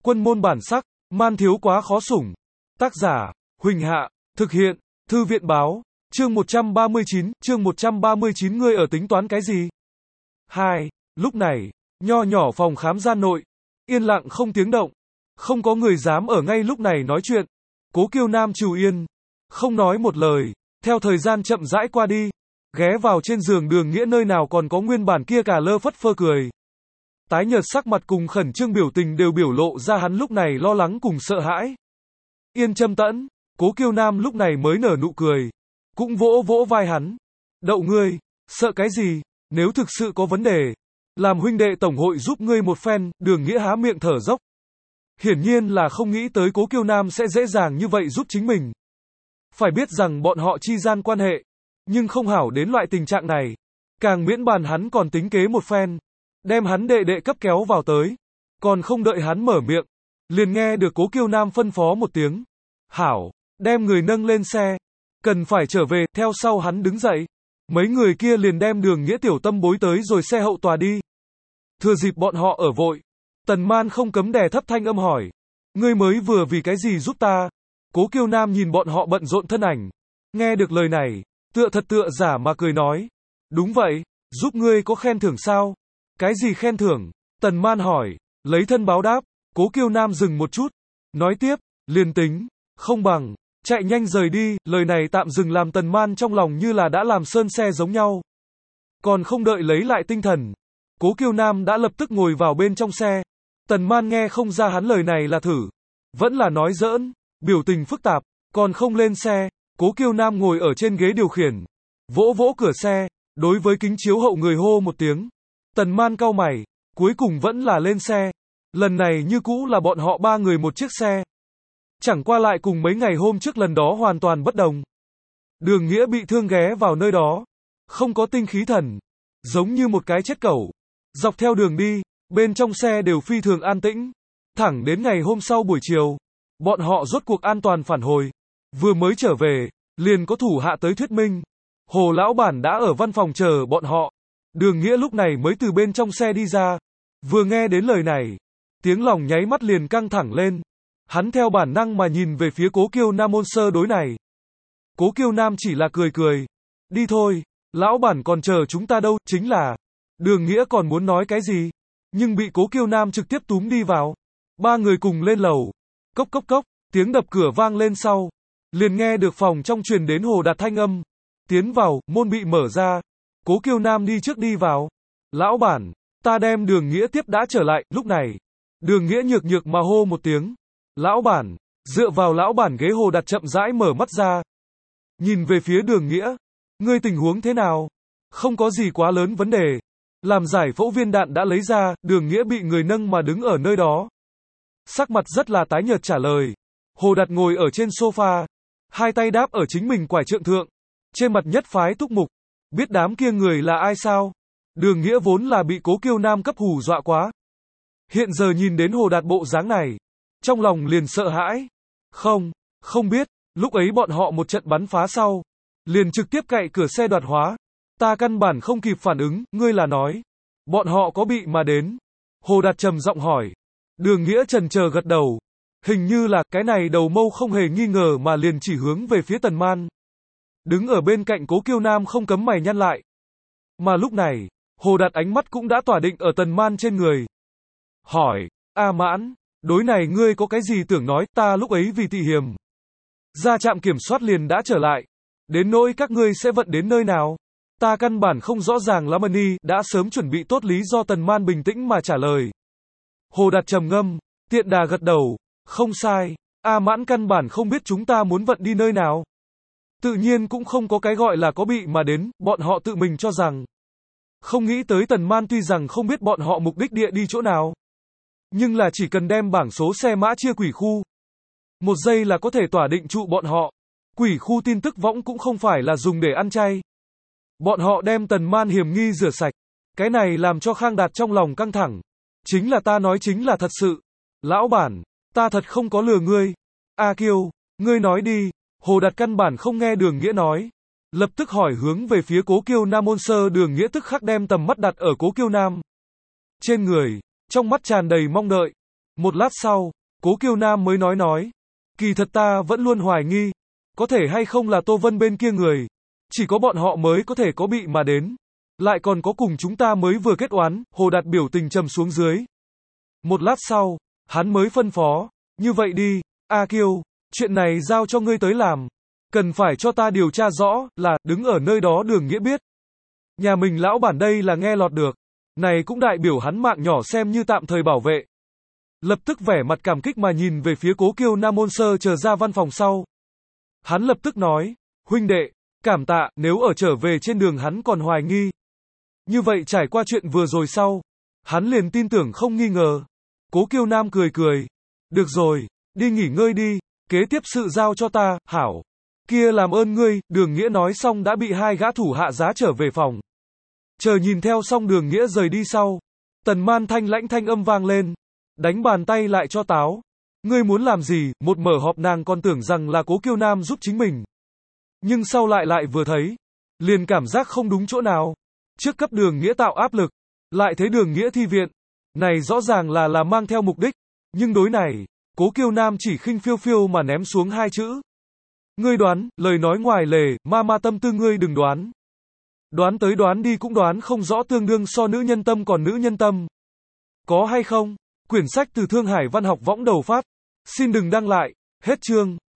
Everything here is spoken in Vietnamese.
Quân môn bản sắc, man thiếu quá khó sủng. Tác giả, Huỳnh Hạ, thực hiện, Thư viện báo, chương 139, ngươi ở tính toán cái gì? 2. Lúc này, nho nhỏ phòng khám gian nội, yên lặng không tiếng động, không có người dám ở ngay lúc này nói chuyện. Cố Kiêu Nam trù yên, không nói một lời, theo thời gian chậm rãi qua đi, ghé vào trên giường Đường Nghĩa nơi nào còn có nguyên bản kia cả lơ phất phơ cười. Tái nhợt sắc mặt cùng khẩn trương biểu tình đều biểu lộ ra hắn lúc này lo lắng cùng sợ hãi. Yên Châm Tẫn, Cố Kiêu Nam lúc này mới nở nụ cười, cũng vỗ vỗ vai hắn. Đậu ngươi, sợ cái gì, nếu thực sự có vấn đề, làm huynh đệ tổng hội giúp ngươi một phen. Đường Nghĩa há miệng thở dốc. Hiển nhiên là không nghĩ tới Cố Kiêu Nam sẽ dễ dàng như vậy giúp chính mình. Phải biết rằng bọn họ chi gian quan hệ, nhưng không hảo đến loại tình trạng này. Càng miễn bàn hắn còn tính kế một phen, đem hắn đệ đệ cấp kéo vào tới. Còn không đợi hắn mở miệng, liền nghe được Cố Kiêu Nam phân phó một tiếng. Hảo, đem người nâng lên xe, cần phải trở về. Theo sau hắn đứng dậy, mấy người kia liền đem Đường Nghĩa tiểu tâm bối tới rồi xe hậu tòa đi. Thừa dịp bọn họ ở vội, Tần Man không cấm đè thấp thanh âm hỏi, ngươi mới vừa vì cái gì giúp ta? Cố Kiêu Nam nhìn bọn họ bận rộn thân ảnh, nghe được lời này, tựa thật tựa giả mà cười nói, đúng vậy, giúp ngươi có khen thưởng sao? Cái gì khen thưởng? Tần Man hỏi, lấy thân báo đáp. Cố Kiêu Nam dừng một chút, nói tiếp, liền tính, không bằng chạy nhanh rời đi. Lời này tạm dừng làm Tần Man trong lòng như là đã làm sơn xe giống nhau. Còn không đợi lấy lại tinh thần, Cố Kiêu Nam đã lập tức ngồi vào bên trong xe. Tần Man nghe không ra hắn lời này là thử, vẫn là nói giỡn, biểu tình phức tạp, còn không lên xe. Cố Kiêu Nam ngồi ở trên ghế điều khiển, vỗ vỗ cửa xe, đối với kính chiếu hậu người hô một tiếng. Tần Man cau mày, cuối cùng vẫn là lên xe. Lần này như cũ là bọn họ ba người một chiếc xe. Chẳng qua lại cùng mấy ngày hôm trước lần đó hoàn toàn bất đồng. Đường Nghĩa bị thương ghé vào nơi đó, không có tinh khí thần, giống như một cái chết cẩu. Dọc theo đường đi, bên trong xe đều phi thường an tĩnh. Thẳng đến ngày hôm sau buổi chiều, bọn họ rốt cuộc an toàn phản hồi. Vừa mới trở về, liền có thủ hạ tới thuyết minh. Hồ lão bản đã ở văn phòng chờ bọn họ. Đường Nghĩa lúc này mới từ bên trong xe đi ra. Vừa nghe đến lời này, tiếng lòng nháy mắt liền căng thẳng lên. Hắn theo bản năng mà nhìn về phía Cố Kiêu Nam môn sơ đối này. Cố Kiêu Nam chỉ là cười cười. Đi thôi, lão bản còn chờ chúng ta đâu. Chính là, Đường Nghĩa còn muốn nói cái gì, nhưng bị Cố Kiêu Nam trực tiếp túm đi vào. Ba người cùng lên lầu. Cốc cốc cốc, tiếng đập cửa vang lên sau. Liền nghe được phòng trong truyền đến Hồ Đạt thanh âm. Tiến vào, môn bị mở ra. Cố Kiêu Nam đi trước đi vào. Lão bản, ta đem Đường Nghĩa tiếp đã trở lại. Lúc này, Đường Nghĩa nhược nhược mà hô một tiếng. Lão bản, dựa vào lão bản ghế. Hồ Đạt chậm rãi mở mắt ra. Nhìn về phía Đường Nghĩa. Ngươi tình huống thế nào? Không có gì quá lớn vấn đề. Làm giải phẫu viên đạn đã lấy ra. Đường Nghĩa bị người nâng mà đứng ở nơi đó, sắc mặt rất là tái nhợt trả lời. Hồ Đạt ngồi ở trên sofa, hai tay đáp ở chính mình quải trượng thượng, trên mặt nhất phái túc mục. Biết đám kia người là ai sao? Đường Nghĩa vốn là bị Cố Kiêu Nam cấp hù dọa quá. Hiện giờ nhìn đến Hồ Đạt bộ dáng này, trong lòng liền sợ hãi. Không biết, lúc ấy bọn họ một trận bắn phá sau, liền trực tiếp cậy cửa xe đoạt hóa. Ta căn bản không kịp phản ứng. Ngươi là nói, bọn họ có bị mà đến? Hồ Đạt trầm giọng hỏi. Đường Nghĩa chần chờ gật đầu. Hình như là. Cái này đầu mâu không hề nghi ngờ mà liền chỉ hướng về phía Tần Man. Đứng ở bên cạnh Cố Kiêu Nam không cấm mày nhăn lại. Mà lúc này, Hồ Đạt ánh mắt cũng đã tỏa định ở Tần Man trên người. Hỏi, A Mãn, đối này ngươi có cái gì tưởng nói? Ta lúc ấy vì tị hiểm ra trạm kiểm soát liền đã trở lại. Đến nỗi các ngươi sẽ vận đến nơi nào, ta căn bản không rõ ràng lắm. Ni đã sớm chuẩn bị tốt lý do. Tần Man bình tĩnh mà trả lời. Hồ Đạt trầm ngâm, tiện đà gật đầu. Không sai, A Mãn căn bản không biết chúng ta muốn vận đi nơi nào. Tự nhiên cũng không có cái gọi là có bị mà đến. Bọn họ tự mình cho rằng. Không nghĩ tới Tần Man tuy rằng không biết bọn họ mục đích địa đi chỗ nào, nhưng là chỉ cần đem bảng số xe mã chia quỷ khu, một giây là có thể tỏa định trụ bọn họ. Quỷ khu tin tức võng cũng không phải là dùng để ăn chay. Bọn họ đem Tần Man hiểm nghi rửa sạch. Cái này làm cho Khang Đạt trong lòng căng thẳng. Chính là ta nói chính là thật sự. Lão bản, ta thật không có lừa ngươi. A Kiêu, ngươi nói đi. Hồ Đạt căn bản không nghe Đường Nghĩa nói, lập tức hỏi hướng về phía Cố Kiêu Nam môn sơ. Đường Nghĩa tức khắc đem tầm mắt đặt ở Cố Kiêu Nam trên người, trong mắt tràn đầy mong đợi. Một lát sau, Cố Kiêu Nam mới nói. Kỳ thật ta vẫn luôn hoài nghi, có thể hay không là Tô Vân bên kia người. Chỉ có bọn họ mới có thể có bị mà đến. Lại còn có cùng chúng ta mới vừa kết oán, Hồ Đạt biểu tình trầm xuống dưới. Một lát sau, hắn mới phân phó, như vậy đi, A Kiêu, chuyện này giao cho ngươi tới làm. Cần phải cho ta điều tra rõ, là, đứng ở nơi đó Đường Nghĩa biết. Nhà mình lão bản đây là nghe lọt được. Này cũng đại biểu hắn mạng nhỏ xem như tạm thời bảo vệ. Lập tức vẻ mặt cảm kích mà nhìn về phía Cố Kiêu Nam ôn sơ chờ ra văn phòng sau. Hắn lập tức nói, huynh đệ, cảm tạ, nếu ở trở về trên đường hắn còn hoài nghi. Như vậy trải qua chuyện vừa rồi sau, hắn liền tin tưởng không nghi ngờ. Cố Kiêu Nam cười. Được rồi, đi nghỉ ngơi đi, kế tiếp sự giao cho ta, hảo. Kia làm ơn ngươi, Đường Nghĩa nói xong đã bị hai gã thủ hạ giá trở về phòng. Chờ nhìn theo xong Đường Nghĩa rời đi sau. Tần Man thanh lãnh thanh âm vang lên. Đánh bàn tay lại cho táo. Ngươi muốn làm gì, một mở họp nàng còn tưởng rằng là Cố Kiêu Nam giúp chính mình. Nhưng sau lại vừa thấy. Liền cảm giác không đúng chỗ nào. Trước cấp Đường Nghĩa tạo áp lực. Lại thấy Đường Nghĩa thi viện. Này rõ ràng là mang theo mục đích. Nhưng đối này, Cố Kiêu Nam chỉ khinh phiêu mà ném xuống hai chữ. Ngươi đoán, lời nói ngoài lề, ma tâm tư ngươi đừng đoán. Đoán tới đoán đi cũng đoán không rõ tương đương so nữ nhân tâm còn nữ nhân tâm. Có hay không? Quyển sách từ Thương Hải Văn học võng đầu phát. Xin đừng đăng lại. Hết chương.